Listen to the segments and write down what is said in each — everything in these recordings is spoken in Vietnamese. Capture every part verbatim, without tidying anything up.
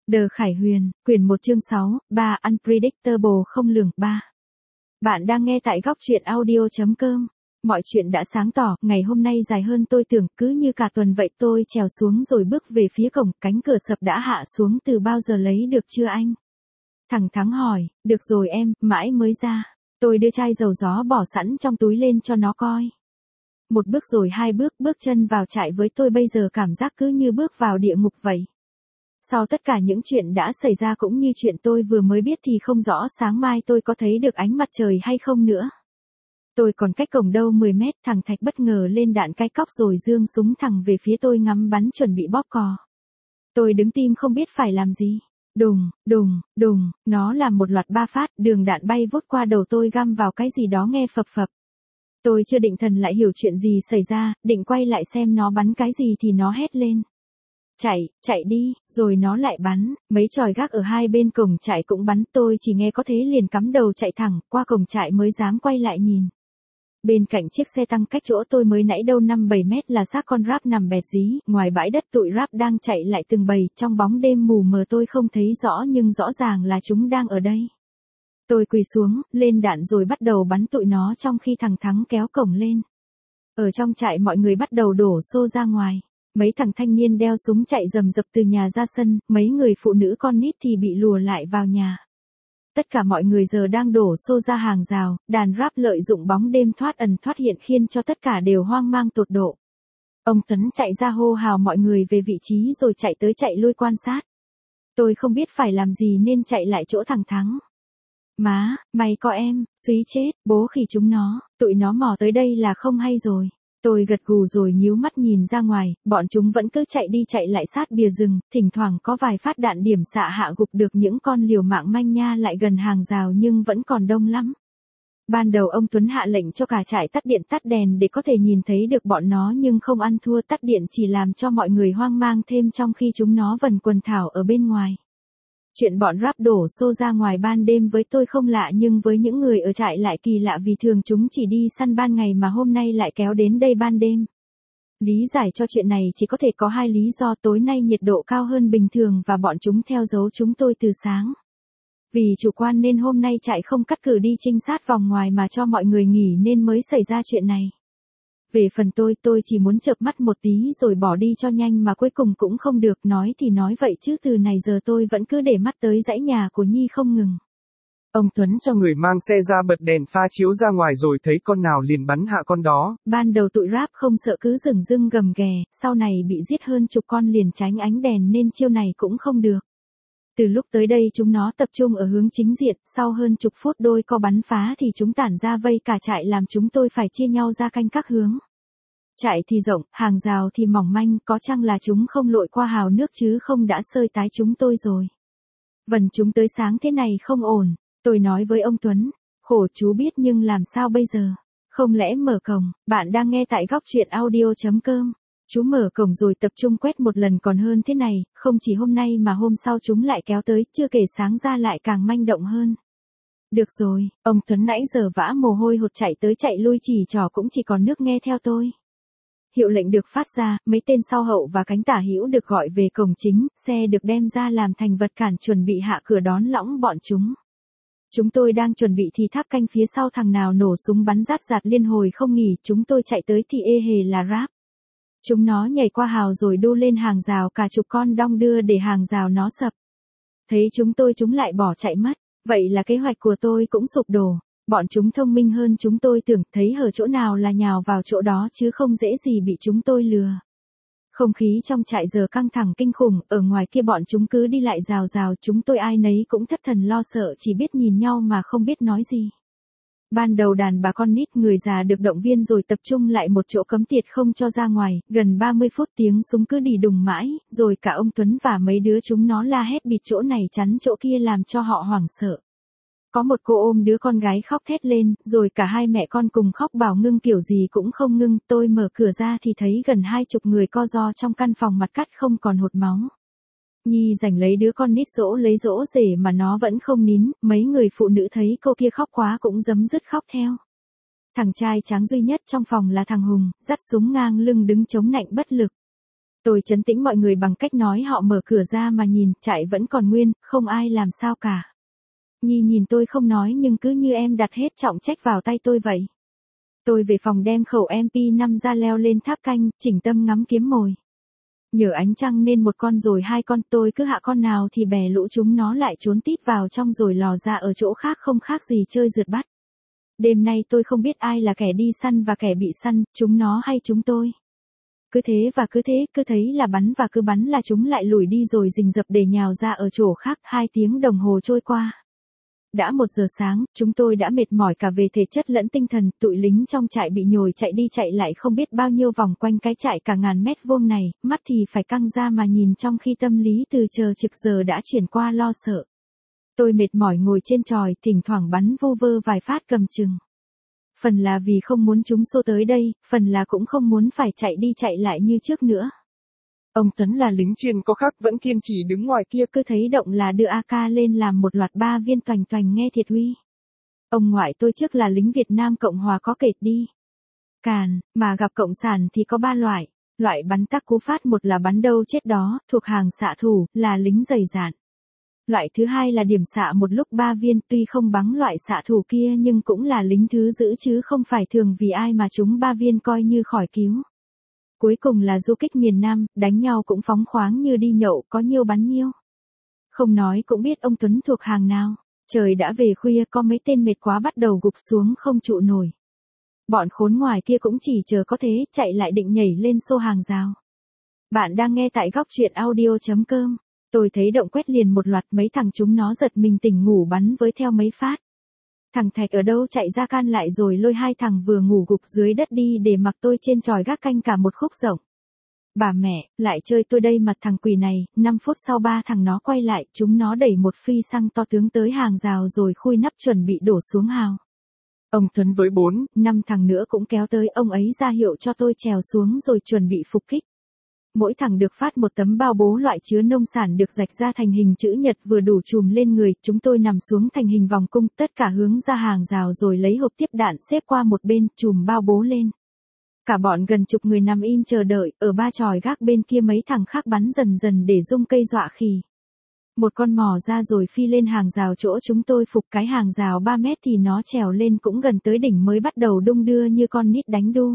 Đờ Khải Huyền, quyển một chương sáu, ba Unpredictable không lường ba. Bạn đang nghe tại góc truyện audio chấm com. Mọi chuyện đã sáng tỏ, ngày hôm nay dài hơn tôi tưởng, cứ như cả tuần vậy. Tôi trèo xuống rồi bước về phía cổng, cánh cửa sập đã hạ xuống. Từ bao giờ lấy được chưa anh? Thằng Thắng hỏi. Được rồi em, mãi mới ra. Tôi đưa chai dầu gió bỏ sẵn trong túi lên cho nó coi. Một bước rồi hai bước, bước chân vào trại với tôi bây giờ cảm giác cứ như bước vào địa ngục vậy. Sau tất cả những chuyện đã xảy ra cũng như chuyện tôi vừa mới biết thì không rõ sáng mai tôi có thấy được ánh mặt trời hay không nữa. Tôi còn cách cổng đâu mười mét, thằng Thạch bất ngờ lên đạn cái cóc rồi giương súng thẳng về phía tôi ngắm bắn chuẩn bị bóp cò. Tôi đứng tim không biết phải làm gì. Đùng, đùng, đùng, nó làm một loạt ba phát, đường đạn bay vút qua đầu tôi găm vào cái gì đó nghe phập phập. Tôi chưa định thần lại hiểu chuyện gì xảy ra, định quay lại xem nó bắn cái gì thì nó hét lên. Chạy, chạy đi, rồi nó lại bắn, mấy chòi gác ở hai bên cổng trại cũng bắn, tôi chỉ nghe có thế liền cắm đầu chạy thẳng, qua cổng trại mới dám quay lại nhìn. Bên cạnh chiếc xe tăng cách chỗ tôi mới nãy đâu năm bảy mét là xác con ráp nằm bẹt dí, ngoài bãi đất tụi ráp đang chạy lại từng bầy, trong bóng đêm mù mờ tôi không thấy rõ nhưng rõ ràng là chúng đang ở đây. Tôi quỳ xuống, lên đạn rồi bắt đầu bắn tụi nó trong khi thằng Thắng kéo cổng lên. Ở trong trại mọi người bắt đầu đổ xô ra ngoài. Mấy thằng thanh niên đeo súng chạy rầm rập từ nhà ra sân, mấy người phụ nữ con nít thì bị lùa lại vào nhà. Tất cả mọi người giờ đang đổ xô ra hàng rào, đàn rap lợi dụng bóng đêm thoát ẩn thoát hiện khiến cho tất cả đều hoang mang tột độ. Ông Tuấn chạy ra hô hào mọi người về vị trí rồi chạy tới chạy lui quan sát. Tôi không biết phải làm gì nên chạy lại chỗ thằng Thắng. Má, mày có em, suý chết, bố khỉ chúng nó, tụi nó mò tới đây là không hay rồi. Tôi gật gù rồi nhíu mắt nhìn ra ngoài, bọn chúng vẫn cứ chạy đi chạy lại sát bìa rừng, thỉnh thoảng có vài phát đạn điểm xạ hạ gục được những con liều mạng manh nha lại gần hàng rào nhưng vẫn còn đông lắm. Ban đầu ông Tuấn hạ lệnh cho cả trại tắt điện tắt đèn để có thể nhìn thấy được bọn nó nhưng không ăn thua, tắt điện chỉ làm cho mọi người hoang mang thêm trong khi chúng nó vần quần thảo ở bên ngoài. Chuyện bọn rap đổ xô ra ngoài ban đêm với tôi không lạ nhưng với những người ở trại lại kỳ lạ vì thường chúng chỉ đi săn ban ngày mà hôm nay lại kéo đến đây ban đêm. Lý giải cho chuyện này chỉ có thể có hai lý do: tối nay nhiệt độ cao hơn bình thường và bọn chúng theo dấu chúng tôi từ sáng. Vì chủ quan nên hôm nay trại không cắt cử đi trinh sát vòng ngoài mà cho mọi người nghỉ nên mới xảy ra chuyện này. Về phần tôi, tôi chỉ muốn chợp mắt một tí rồi bỏ đi cho nhanh mà cuối cùng cũng không được, nói thì nói vậy chứ từ này giờ tôi vẫn cứ để mắt tới dãy nhà của Nhi không ngừng. Ông Tuấn cho người mang xe ra bật đèn pha chiếu ra ngoài rồi thấy con nào liền bắn hạ con đó. Ban đầu tụi rap không sợ cứ dừng dưng gầm ghè, sau này bị giết hơn chục con liền tránh ánh đèn nên chiêu này cũng không được. Từ lúc tới đây chúng nó tập trung ở hướng chính diện, sau hơn chục phút đôi co bắn phá thì chúng tản ra vây cả trại làm chúng tôi phải chia nhau ra canh các hướng. Trại thì rộng, hàng rào thì mỏng manh, có chăng là chúng không lội qua hào nước chứ không đã sơi tái chúng tôi rồi. Vần chúng tới sáng thế này không ổn, tôi nói với ông Tuấn, khổ chú biết nhưng làm sao bây giờ, không lẽ mở cổng. Bạn đang nghe tại góc truyện audio chấm com. Chú mở cổng rồi tập trung quét một lần còn hơn thế này, không chỉ hôm nay mà hôm sau chúng lại kéo tới, chưa kể sáng ra lại càng manh động hơn. Được rồi, ông Tuấn nãy giờ vã mồ hôi hột chạy tới chạy lui chỉ trò cũng chỉ còn nước nghe theo tôi. Hiệu lệnh được phát ra, mấy tên sau hậu và cánh tả hữu được gọi về cổng chính, xe được đem ra làm thành vật cản chuẩn bị hạ cửa đón lõng bọn chúng. Chúng tôi đang chuẩn bị thì tháp canh phía sau thằng nào nổ súng bắn rát rạt liên hồi không nghỉ, chúng tôi chạy tới thì ê hề là rap. Chúng nó nhảy qua hào rồi đu lên hàng rào cả chục con đong đưa để hàng rào nó sập. Thấy chúng tôi chúng lại bỏ chạy mất, vậy là kế hoạch của tôi cũng sụp đổ. Bọn chúng thông minh hơn chúng tôi tưởng, thấy hở chỗ nào là nhào vào chỗ đó chứ không dễ gì bị chúng tôi lừa. Không khí trong trại giờ căng thẳng kinh khủng, ở ngoài kia bọn chúng cứ đi lại rào rào, chúng tôi ai nấy cũng thất thần lo sợ chỉ biết nhìn nhau mà không biết nói gì. Ban đầu đàn bà con nít người già được động viên rồi tập trung lại một chỗ cấm tiệt không cho ra ngoài, gần ba mươi phút tiếng súng cứ đì đùng mãi, rồi cả ông Tuấn và mấy đứa chúng nó la hét bịt chỗ này chắn chỗ kia làm cho họ hoảng sợ. Có một cô ôm đứa con gái khóc thét lên, rồi cả hai mẹ con cùng khóc bảo ngưng kiểu gì cũng không ngưng. Tôi mở cửa ra thì thấy gần hai chục người co ro trong căn phòng mặt cắt không còn hột máu. Nhi giành lấy đứa con nít dỗ lấy dỗ rể mà nó vẫn không nín, mấy người phụ nữ thấy cô kia khóc quá cũng giấm dứt khóc theo. Thằng trai tráng duy nhất trong phòng là thằng Hùng, dắt súng ngang lưng đứng chống nạnh bất lực. Tôi trấn tĩnh mọi người bằng cách nói họ mở cửa ra mà nhìn, chạy vẫn còn nguyên, không ai làm sao cả. Nhi nhìn tôi không nói nhưng cứ như em đặt hết trọng trách vào tay tôi vậy. Tôi về phòng đem khẩu em pê năm ra leo lên tháp canh, chỉnh tâm ngắm kiếm mồi. Nhờ ánh trăng nên một con rồi hai con, tôi cứ hạ con nào thì bè lũ chúng nó lại trốn tít vào trong rồi lò ra ở chỗ khác, không khác gì chơi rượt bắt. Đêm nay tôi không biết ai là kẻ đi săn và kẻ bị săn, chúng nó hay chúng tôi. Cứ thế và cứ thế, cứ thấy là bắn và cứ bắn là chúng lại lùi đi rồi rình rập để nhào ra ở chỗ khác. Hai tiếng đồng hồ trôi qua. Đã một giờ sáng, chúng tôi đã mệt mỏi cả về thể chất lẫn tinh thần, tụi lính trong trại bị nhồi chạy đi chạy lại không biết bao nhiêu vòng quanh cái trại cả ngàn mét vuông này, mắt thì phải căng ra mà nhìn trong khi tâm lý từ chờ trực giờ đã chuyển qua lo sợ. Tôi mệt mỏi ngồi trên chòi, thỉnh thoảng bắn vô vơ vài phát cầm chừng. Phần là vì không muốn chúng xô tới đây, phần là cũng không muốn phải chạy đi chạy lại như trước nữa. Ông Tuấn là lính chiên có khác vẫn kiên trì đứng ngoài kia, cứ thấy động là đưa a ca lên làm một loạt ba viên toành toành nghe thiệt uy. Ông ngoại tôi trước là lính Việt Nam Cộng Hòa có kệt đi. Càn, mà gặp cộng sản thì có ba loại. Loại bắn tắc cú phát, một là bắn đâu chết đó, thuộc hàng xạ thủ, là lính dày dạn. Loại thứ hai là điểm xạ một lúc ba viên, tuy không bằng loại xạ thủ kia nhưng cũng là lính thứ giữ chứ không phải thường vì ai mà chúng ba viên coi như khỏi cứu. Cuối cùng là du kích miền Nam, đánh nhau cũng phóng khoáng như đi nhậu, có nhiêu bắn nhiêu. Không nói cũng biết ông Tuấn thuộc hàng nào. Trời đã về khuya, có mấy tên mệt quá bắt đầu gục xuống không trụ nổi. Bọn khốn ngoài kia cũng chỉ chờ có thế, chạy lại định nhảy lên xô hàng rào. Bạn đang nghe tại góc truyện audio chấm com. Tôi thấy động quét liền một loạt, mấy thằng chúng nó giật mình tỉnh ngủ bắn với theo mấy phát. Thằng Thạch ở đâu chạy ra can lại rồi lôi hai thằng vừa ngủ gục dưới đất đi để mặc tôi trên chòi gác canh cả một khúc rộng. Bà mẹ, lại chơi tôi đây mặt thằng quỷ này. Năm phút sau ba thằng nó quay lại, chúng nó đẩy một phi xăng to tướng tới hàng rào rồi khui nắp chuẩn bị đổ xuống hào. Ông Tuấn với bốn, năm thằng nữa cũng kéo tới, ông ấy ra hiệu cho tôi trèo xuống rồi chuẩn bị phục kích. Mỗi thằng được phát một tấm bao bố loại chứa nông sản được rạch ra thành hình chữ nhật vừa đủ chùm lên người, chúng tôi nằm xuống thành hình vòng cung, tất cả hướng ra hàng rào rồi lấy hộp tiếp đạn xếp qua một bên, chùm bao bố lên. Cả bọn gần chục người nằm im chờ đợi, ở ba chòi gác bên kia mấy thằng khác bắn dần dần để rung cây dọa khỉ. Một con mò ra rồi phi lên hàng rào chỗ chúng tôi phục, cái hàng rào ba mét thì nó trèo lên cũng gần tới đỉnh mới bắt đầu đung đưa như con nít đánh đu.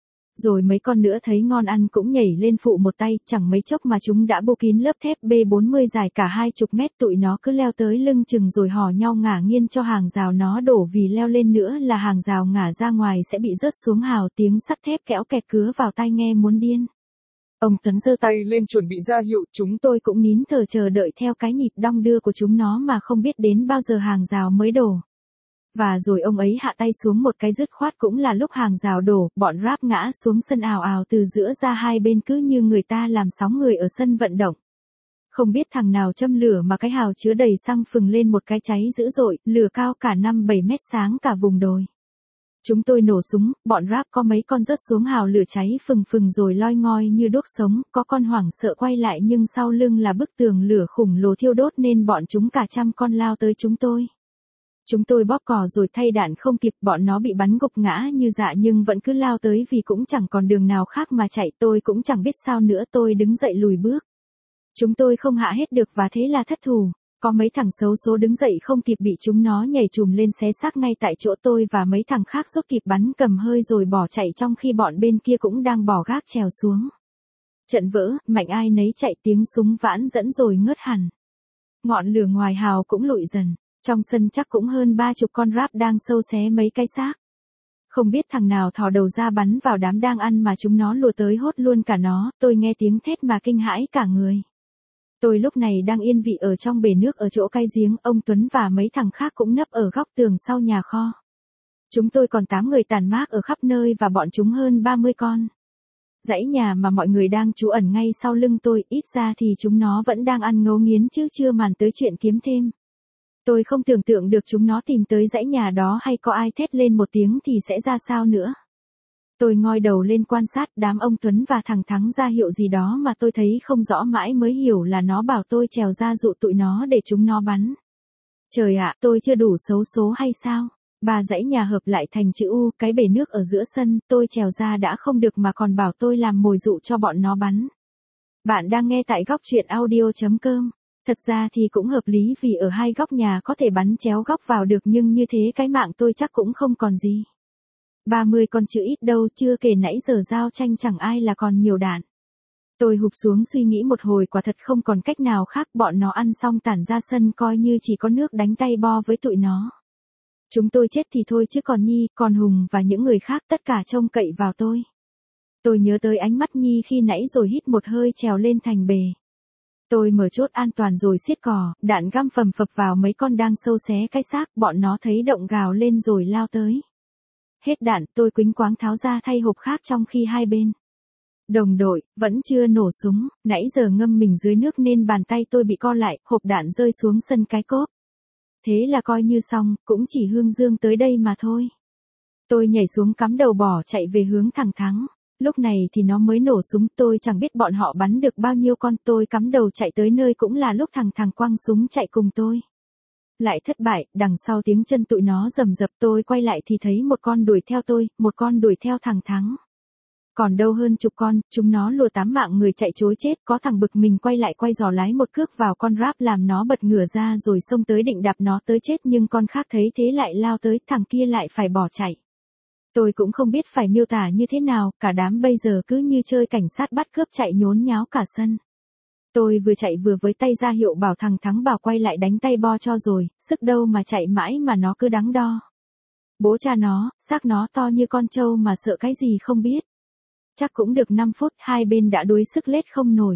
Rồi mấy con nữa thấy ngon ăn cũng nhảy lên phụ một tay, chẳng mấy chốc mà chúng đã bô kín lớp thép B bốn mươi dài cả hai chục mét, tụi nó cứ leo tới lưng chừng rồi hò nhau ngả nghiêng cho hàng rào nó đổ, vì leo lên nữa là hàng rào ngả ra ngoài sẽ bị rớt xuống hào, tiếng sắt thép kéo kẹt cứa vào tai nghe muốn điên. Ông Tuấn giơ tay lên chuẩn bị ra hiệu, chúng tôi cũng nín thở chờ đợi theo cái nhịp đong đưa của chúng nó mà không biết đến bao giờ hàng rào mới đổ. Và rồi ông ấy hạ tay xuống một cái dứt khoát, cũng là lúc hàng rào đổ, bọn rap ngã xuống sân ào ào từ giữa ra hai bên cứ như người ta làm sóng người ở sân vận động. Không biết thằng nào châm lửa mà cái hào chứa đầy xăng phừng lên một cái cháy dữ dội, lửa cao cả năm bảy mét sáng cả vùng đồi. Chúng tôi nổ súng, bọn rap có mấy con rớt xuống hào lửa cháy phừng phừng rồi loi ngoi như đuốc sống, có con hoảng sợ quay lại nhưng sau lưng là bức tường lửa khủng lồ thiêu đốt nên bọn chúng cả trăm con lao tới chúng tôi. Chúng tôi bóp cò rồi thay đạn không kịp, bọn nó bị bắn gục ngã như dạ nhưng vẫn cứ lao tới vì cũng chẳng còn đường nào khác mà chạy, tôi cũng chẳng biết sao nữa, tôi đứng dậy lùi bước. Chúng tôi không hạ hết được và thế là thất thủ. Có mấy thằng xấu số đứng dậy không kịp bị chúng nó nhảy chùm lên xé xác ngay tại chỗ, tôi và mấy thằng khác rút kịp bắn cầm hơi rồi bỏ chạy trong khi bọn bên kia cũng đang bỏ gác trèo xuống. Trận vỡ, mạnh ai nấy chạy, tiếng súng vãn dẫn rồi ngớt hẳn. Ngọn lửa ngoài hào cũng lụi dần. Trong sân chắc cũng hơn ba chục con rap đang sâu xé mấy cái xác. Không biết thằng nào thò đầu ra bắn vào đám đang ăn mà chúng nó lùa tới hốt luôn cả nó, tôi nghe tiếng thét mà kinh hãi cả người. Tôi lúc này đang yên vị ở trong bể nước ở chỗ cái giếng, ông Tuấn và mấy thằng khác cũng nấp ở góc tường sau nhà kho. Chúng tôi còn tám người tàn mác ở khắp nơi và bọn chúng hơn ba mươi con. Dãy nhà mà mọi người đang trú ẩn ngay sau lưng tôi, ít ra thì chúng nó vẫn đang ăn ngấu nghiến chứ chưa màn tới chuyện kiếm thêm. Tôi không tưởng tượng được chúng nó tìm tới dãy nhà đó hay có ai thét lên một tiếng thì sẽ ra sao nữa. Tôi ngoi đầu lên quan sát, đám ông Tuấn và thằng Thắng ra hiệu gì đó mà tôi thấy không rõ, mãi mới hiểu là nó bảo tôi trèo ra dụ tụi nó để chúng nó bắn. Trời ạ, tôi chưa đủ xấu số hay sao? Ba dãy nhà hợp lại thành chữ U, cái bể nước ở giữa sân, tôi trèo ra đã không được mà còn bảo tôi làm mồi dụ cho bọn nó bắn. Bạn đang nghe tại góc truyện audio chấm com. Thật ra thì cũng hợp lý vì ở hai góc nhà có thể bắn chéo góc vào được nhưng như thế cái mạng tôi chắc cũng không còn gì. ba mươi con chữ ít đâu, chưa kể nãy giờ giao tranh chẳng ai là còn nhiều đạn. Tôi hụp xuống suy nghĩ một hồi, quả thật không còn cách nào khác, bọn nó ăn xong tản ra sân coi như chỉ có nước đánh tay bo với tụi nó. Chúng tôi chết thì thôi chứ còn Nhi, còn Hùng và những người khác tất cả trông cậy vào tôi. Tôi nhớ tới ánh mắt Nhi khi nãy rồi hít một hơi trèo lên thành bề. Tôi mở chốt an toàn rồi siết cò, đạn găm phầm phập vào mấy con đang sâu xé cái xác, bọn nó thấy động gào lên rồi lao tới. Hết đạn, tôi quĩnh quáng tháo ra thay hộp khác trong khi hai bên. Đồng đội, vẫn chưa nổ súng, nãy giờ ngâm mình dưới nước nên bàn tay tôi bị co lại, hộp đạn rơi xuống sân cái cốp. Thế là coi như xong, cũng chỉ hương dương tới đây mà thôi. Tôi nhảy xuống cắm đầu bỏ chạy về hướng thằng Thắng. Lúc này thì nó mới nổ súng, tôi chẳng biết bọn họ bắn được bao nhiêu con, tôi cắm đầu chạy tới nơi cũng là lúc thằng thằng quăng súng chạy cùng tôi. Lại thất bại, đằng sau tiếng chân tụi nó rầm rập, tôi quay lại thì thấy một con đuổi theo tôi, một con đuổi theo thằng Thắng. Còn đâu hơn chục con, chúng nó lùa tám mạng người chạy chối chết, có thằng bực mình quay lại quay giò lái một cước vào con Rap làm nó bật ngửa ra rồi xông tới định đạp nó tới chết nhưng con khác thấy thế lại lao tới, thằng kia lại phải bỏ chạy. Tôi cũng không biết phải miêu tả như thế nào, cả đám bây giờ cứ như chơi cảnh sát bắt cướp chạy nhốn nháo cả sân. Tôi vừa chạy vừa với tay ra hiệu bảo thằng Thắng bảo quay lại đánh tay bo cho rồi, sức đâu mà chạy mãi mà nó cứ đắn đo. Bố cha nó, xác nó to như con trâu mà sợ cái gì không biết. Chắc cũng được năm phút, hai bên đã đuối sức lết không nổi.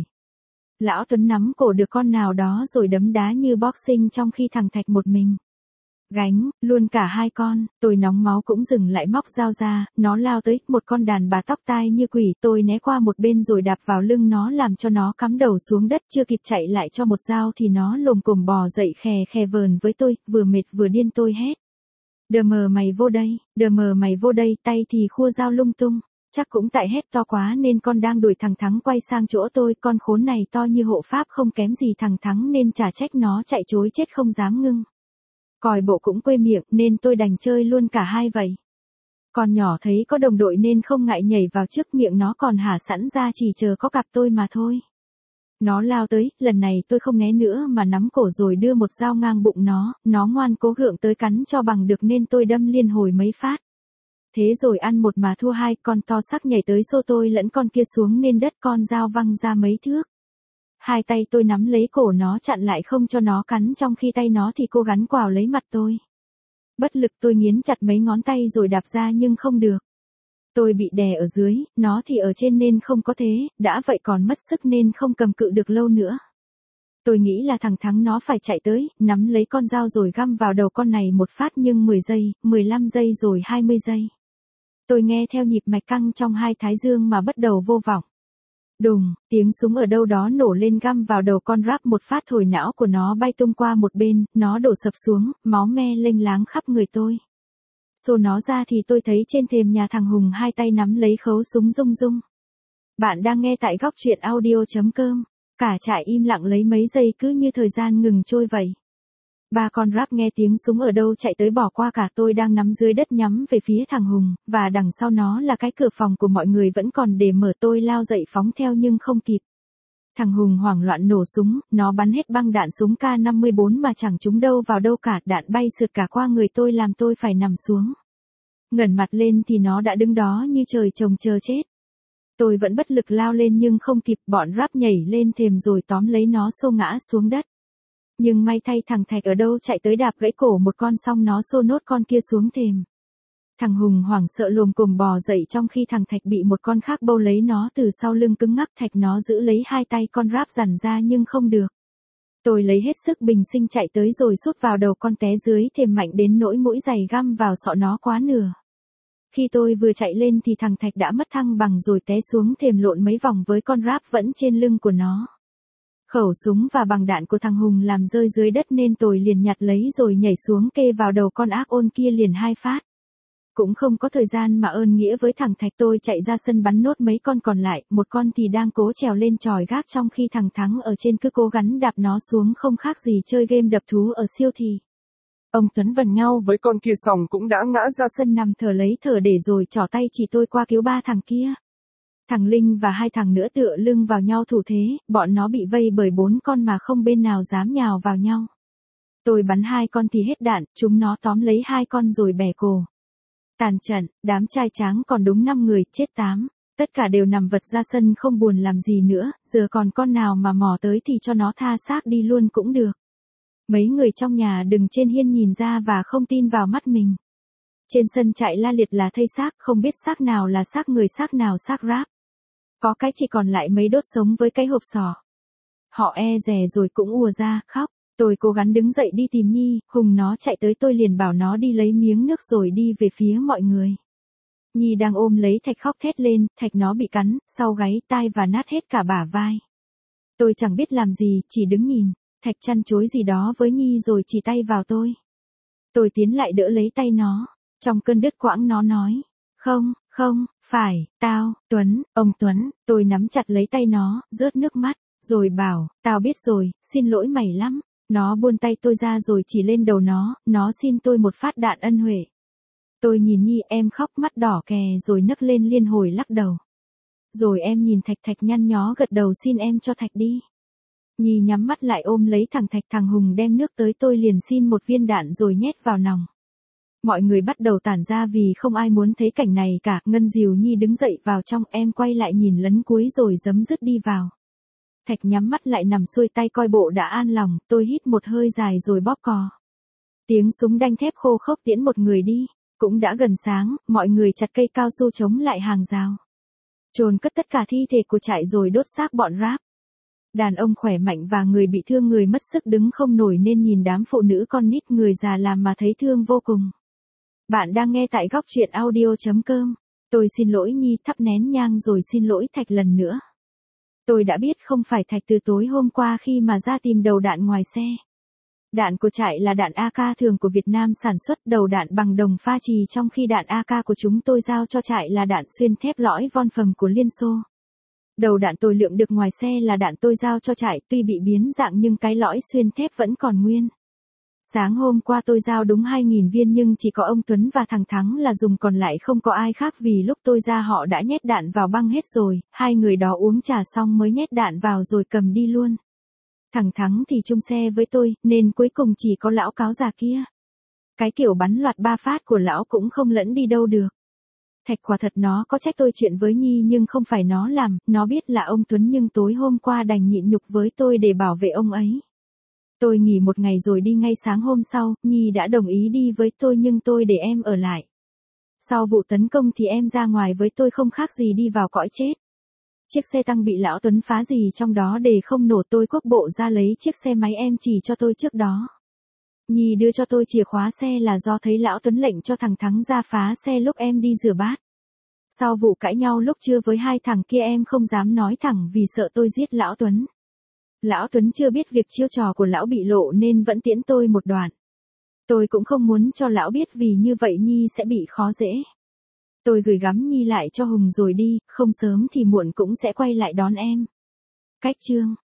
Lão Tuấn nắm cổ được con nào đó rồi đấm đá như boxing trong khi thằng Thạch một mình gánh, luôn cả hai con, tôi nóng máu cũng dừng lại móc dao ra, nó lao tới, một con đàn bà tóc tai như quỷ, tôi né qua một bên rồi đạp vào lưng nó làm cho nó cắm đầu xuống đất, chưa kịp chạy lại cho một dao thì nó lồm cồm bò dậy khè khè vờn với tôi, vừa mệt vừa điên tôi hét. Đờ mờ mày vô đây, đờ mờ mày vô đây, tay thì khua dao lung tung. Chắc cũng tại hét to quá nên con đang đuổi thằng Thắng quay sang chỗ tôi, con khốn này to như hộ pháp không kém gì thằng Thắng nên chả trách nó chạy chối chết không dám ngưng. Còi bộ cũng quê miệng nên tôi đành chơi luôn cả hai vậy. Con nhỏ thấy có đồng đội nên không ngại nhảy vào trước, miệng nó còn hả sẵn ra chỉ chờ có cặp tôi mà thôi. Nó lao tới, lần này tôi không né nữa mà nắm cổ rồi đưa một dao ngang bụng nó, nó ngoan cố gượng tới cắn cho bằng được nên tôi đâm liên hồi mấy phát. Thế rồi ăn một mà thua hai, con to sắc nhảy tới xô tôi lẫn con kia xuống nên đất, con dao văng ra mấy thước. Hai tay tôi nắm lấy cổ nó chặn lại không cho nó cắn, trong khi tay nó thì cố gắng quào lấy mặt tôi. Bất lực tôi nghiến chặt mấy ngón tay rồi đạp ra nhưng không được. Tôi bị đè ở dưới, nó thì ở trên nên không có thế, đã vậy còn mất sức nên không cầm cự được lâu nữa. Tôi nghĩ là thằng Thắng nó phải chạy tới, nắm lấy con dao rồi găm vào đầu con này một phát nhưng mười giây, mười lăm giây rồi hai mươi giây. Tôi nghe theo nhịp mạch căng trong hai thái dương mà bắt đầu vô vọng. Đùng, tiếng súng ở đâu đó nổ lên găm vào đầu con Rap một phát, thổi não của nó bay tung qua một bên, nó đổ sập xuống, máu me lênh láng khắp người tôi. Xô nó ra thì tôi thấy trên thềm nhà thằng Hùng hai tay nắm lấy khấu súng rung rung. Bạn đang nghe tại góc truyện audio chấm com. Cả trại im lặng lấy mấy giây cứ như thời gian ngừng trôi vậy. Ba con Rap nghe tiếng súng ở đâu chạy tới bỏ qua cả tôi đang nắm dưới đất nhắm về phía thằng Hùng, và đằng sau nó là cái cửa phòng của mọi người vẫn còn để mở, tôi lao dậy phóng theo nhưng không kịp. Thằng Hùng hoảng loạn nổ súng, nó bắn hết băng đạn súng K năm mươi bốn mà chẳng trúng đâu vào đâu cả, đạn bay sượt cả qua người tôi làm tôi phải nằm xuống. Ngẩng mặt lên thì nó đã đứng đó như trời trồng chờ chết. Tôi vẫn bất lực lao lên nhưng không kịp, bọn Rap nhảy lên thềm rồi tóm lấy nó xô ngã xuống đất. Nhưng may thay thằng Thạch ở đâu chạy tới đạp gãy cổ một con xong nó xô nốt con kia xuống thềm. Thằng Hùng hoảng sợ lồm cồm bò dậy trong khi thằng Thạch bị một con khác bâu lấy nó từ sau lưng cứng ngắc. Thạch nó giữ lấy hai tay con Rap dằn ra nhưng không được. Tôi lấy hết sức bình sinh chạy tới rồi sút vào đầu con té dưới thềm mạnh đến nỗi mũi giày găm vào sọ nó quá nửa. Khi tôi vừa chạy lên thì thằng Thạch đã mất thăng bằng rồi té xuống thềm lộn mấy vòng với con Rap vẫn trên lưng của nó. Khẩu súng và bằng đạn của thằng Hùng làm rơi dưới đất nên tôi liền nhặt lấy rồi nhảy xuống kê vào đầu con ác ôn kia liền hai phát. Cũng không có thời gian mà ơn nghĩa với thằng Thạch, tôi chạy ra sân bắn nốt mấy con còn lại, một con thì đang cố trèo lên chòi gác trong khi thằng Thắng ở trên cứ cố gắng đạp nó xuống không khác gì chơi game đập thú ở siêu thị. Ông Tuấn vần nhau với con kia xong cũng đã ngã ra sân nằm thở lấy thở để rồi trỏ tay chỉ tôi qua cứu ba thằng kia. Thằng Linh và hai thằng nữa tựa lưng vào nhau thủ thế, bọn nó bị vây bởi bốn con mà không bên nào dám nhào vào nhau. Tôi bắn hai con thì hết đạn, chúng nó tóm lấy hai con rồi bẻ cổ. Tàn trận, đám trai tráng còn đúng năm người, chết tám. Tất cả đều nằm vật ra sân không buồn làm gì nữa, giờ còn con nào mà mò tới thì cho nó tha xác đi luôn cũng được. Mấy người trong nhà đứng trên hiên nhìn ra và không tin vào mắt mình. Trên sân chạy la liệt là thây xác, không biết xác nào là xác người, xác nào xác ráp. Có cái chỉ còn lại mấy đốt sống với cái hộp sọ. Họ e dè rồi cũng ùa ra, khóc. Tôi cố gắng đứng dậy đi tìm Nhi, Hùng nó chạy tới tôi liền bảo nó đi lấy miếng nước rồi đi về phía mọi người. Nhi đang ôm lấy Thạch khóc thét lên, Thạch nó bị cắn, sau gáy, tai và nát hết cả bả vai. Tôi chẳng biết làm gì, chỉ đứng nhìn. Thạch chăn chối gì đó với Nhi rồi chỉ tay vào tôi. Tôi tiến lại đỡ lấy tay nó. Trong cơn đứt quãng nó nói. Không, không, phải, tao, Tuấn, ông Tuấn. Tôi nắm chặt lấy tay nó, rớt nước mắt, rồi bảo, tao biết rồi, xin lỗi mày lắm. Nó buông tay tôi ra rồi chỉ lên đầu nó, nó xin tôi một phát đạn ân huệ. Tôi nhìn Nhi, em khóc mắt đỏ kè rồi nấc lên liên hồi lắc đầu. Rồi em nhìn Thạch, Thạch nhăn nhó gật đầu xin em cho Thạch đi. Nhi nhắm mắt lại ôm lấy thằng Thạch, thằng Hùng đem nước tới tôi liền xin một viên đạn rồi nhét vào nòng. Mọi người bắt đầu tản ra vì không ai muốn thấy cảnh này cả, Ngân dìu Nhi đứng dậy vào trong, em quay lại nhìn lấn cuối rồi giấm dứt đi vào. Thạch nhắm mắt lại nằm xuôi tay coi bộ đã an lòng, tôi hít một hơi dài rồi bóp cò. Tiếng súng đanh thép khô khốc tiễn một người đi, cũng đã gần sáng, mọi người chặt cây cao su chống lại hàng rào. Chôn cất tất cả thi thể của trại rồi đốt xác bọn ráp. Đàn ông khỏe mạnh và người bị thương người mất sức đứng không nổi nên nhìn đám phụ nữ con nít người già làm mà thấy thương vô cùng. Bạn đang nghe tại góc truyện audio chấm com. Tôi xin lỗi Nhi, thắp nén nhang rồi xin lỗi Thạch lần nữa. Tôi đã biết không phải Thạch từ tối hôm qua khi mà ra tìm đầu đạn ngoài xe. Đạn của trại là đạn a ca thường của Việt Nam sản xuất, đầu đạn bằng đồng pha chì, trong khi đạn a ca của chúng tôi giao cho trại là đạn xuyên thép lõi von phẩm của Liên Xô. Đầu đạn tôi lượm được ngoài xe là đạn tôi giao cho trại, tuy bị biến dạng nhưng cái lõi xuyên thép vẫn còn nguyên. Sáng hôm qua tôi giao đúng hai nghìn viên nhưng chỉ có ông Tuấn và thằng Thắng là dùng, còn lại không có ai khác vì lúc tôi ra họ đã nhét đạn vào băng hết rồi, hai người đó uống trà xong mới nhét đạn vào rồi cầm đi luôn. Thằng Thắng thì chung xe với tôi, nên cuối cùng chỉ có lão cáo già kia. Cái kiểu bắn loạt ba phát của lão cũng không lẫn đi đâu được. Thạch quả thật nó có trách tôi chuyện với Nhi nhưng không phải nó làm, nó biết là ông Tuấn nhưng tối hôm qua đành nhịn nhục với tôi để bảo vệ ông ấy. Tôi nghỉ một ngày rồi đi ngay sáng hôm sau, Nhi đã đồng ý đi với tôi nhưng tôi để em ở lại. Sau vụ tấn công thì em ra ngoài với tôi không khác gì đi vào cõi chết. Chiếc xe tăng bị lão Tuấn phá gì trong đó để không nổ, tôi quốc bộ ra lấy chiếc xe máy em chỉ cho tôi trước đó. Nhi đưa cho tôi chìa khóa xe là do thấy lão Tuấn lệnh cho thằng Thắng ra phá xe lúc em đi rửa bát. Sau vụ cãi nhau lúc trưa với hai thằng kia em không dám nói thẳng vì sợ tôi giết lão Tuấn. Lão Tuấn chưa biết việc chiêu trò của lão bị lộ nên vẫn tiễn tôi một đoạn. Tôi cũng không muốn cho lão biết vì như vậy Nhi sẽ bị khó dễ. Tôi gửi gắm Nhi lại cho Hùng rồi đi, không sớm thì muộn cũng sẽ quay lại đón em. Cách chương